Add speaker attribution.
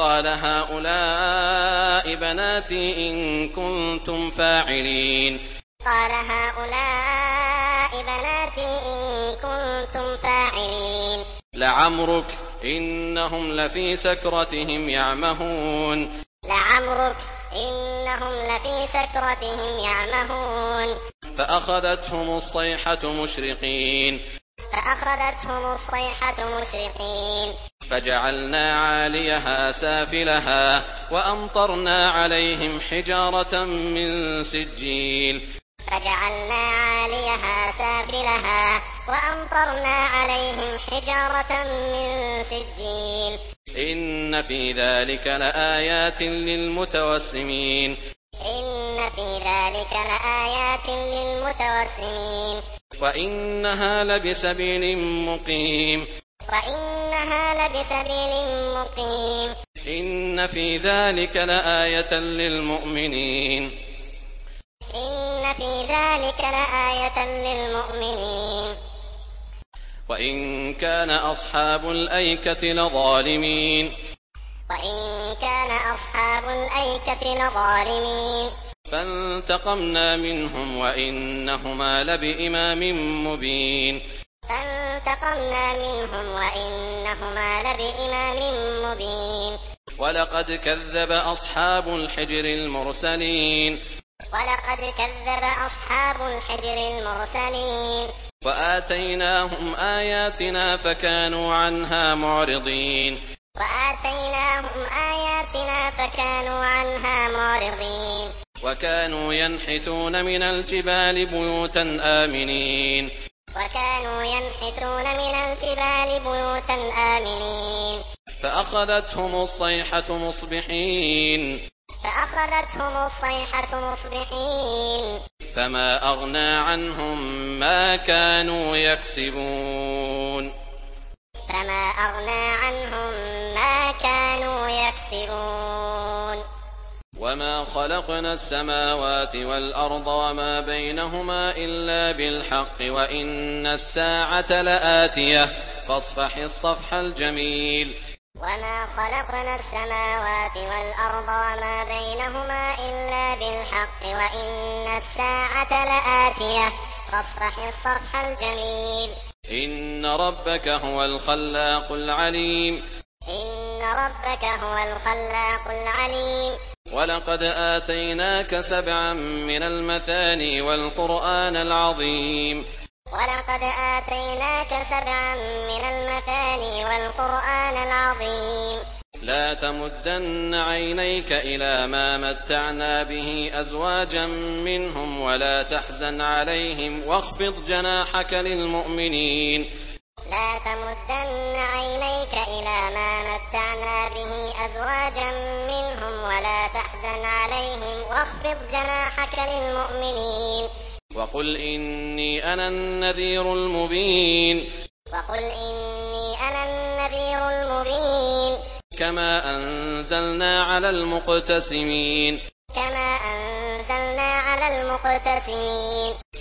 Speaker 1: قال هؤلاء بناتي إن كنتم فاعلين
Speaker 2: قال هؤلاء بناتي إن كنتم فاعلين
Speaker 1: لعمرك إنهم لفي سكرتهم يعمهون
Speaker 2: لعمرك إنهم لفي سكرتهم يعمهون
Speaker 1: فأخذتهم الصيحة مشرقين
Speaker 2: فأخذتهم الصيحة مشرقين
Speaker 1: فجعلنا عاليها سافلها وأمطرنا عليهم حجارة من سجيل
Speaker 2: فجعلنا عاليها سافلها وأمطرنا عليهم حجارة من سجيل
Speaker 1: إن في ذلك لآيات للمتوسمين
Speaker 2: إن في ذلك لآيات للمتوسمين
Speaker 1: وإنها لبسبيل مقيم
Speaker 2: وإنها لبسبيل مقيم
Speaker 1: إن في ذلك لآية للمؤمنين
Speaker 2: إن في ذلك لآية للمؤمنين
Speaker 1: وإن كان أصحاب الأيكة لظالمين
Speaker 2: وإن كان أصحاب الأيكة لظالمين
Speaker 1: فانتقمنا منهم وإنهما لبإمام مبين
Speaker 2: فانتقمنا منهم وإنهما لبإمام مبين
Speaker 1: ولقد كذب أصحاب الحجر المرسلين
Speaker 2: ولقد كذب أصحاب الحجر المرسلين
Speaker 1: وآتيناهم آياتنا فكانوا عنها معرضين
Speaker 2: وآتيناهم آياتنا فكانوا عنها معرضين
Speaker 1: وكانوا ينحتون من الجبال بيوتا آمنين
Speaker 2: وكانوا ينحتون من الجبال بيوتا آمنين
Speaker 1: فأخذتهم الصيحة مصبحين
Speaker 2: فأخذتهم الصيحة مصبحين
Speaker 1: فما أغنى عنهم ما كانوا يكسبون
Speaker 2: فما أغنى عنهم ما كانوا يكسبون
Speaker 1: وما خلقنا السماوات والأرض وما بينهما إلا بالحق وإن الساعة لآتية فاصفح الصفح الجميل
Speaker 2: وما خلقنا السماوات والأرض وما بينهما إلا بالحق وإن الساعة لآتية فاصفح الصفح الجميل
Speaker 1: إن ربك هو الخلاق العليم
Speaker 2: إن ربك هو الخلاق العليم
Speaker 1: ولقد آتيناك 7 من المثاني والقرآن العظيم
Speaker 2: ولقد آتيناك 7 من المثاني والقرآن العظيم
Speaker 1: لا تمدن عينيك إلى ما متعنا به أزواجا منهم ولا تحزن عليهم واخفض جناحك للمؤمنين
Speaker 2: لا تمدن عينيك إلى ما متعنا به أزواجا منهم ولا تحزن عليهم واخفض جناحك للمؤمنين
Speaker 1: وقل إني أنا النذير المبين
Speaker 2: وقل إني أنا النذير المبين
Speaker 1: كما أنزلنا على المقتسمين
Speaker 2: كما أنزلنا على المقتسمين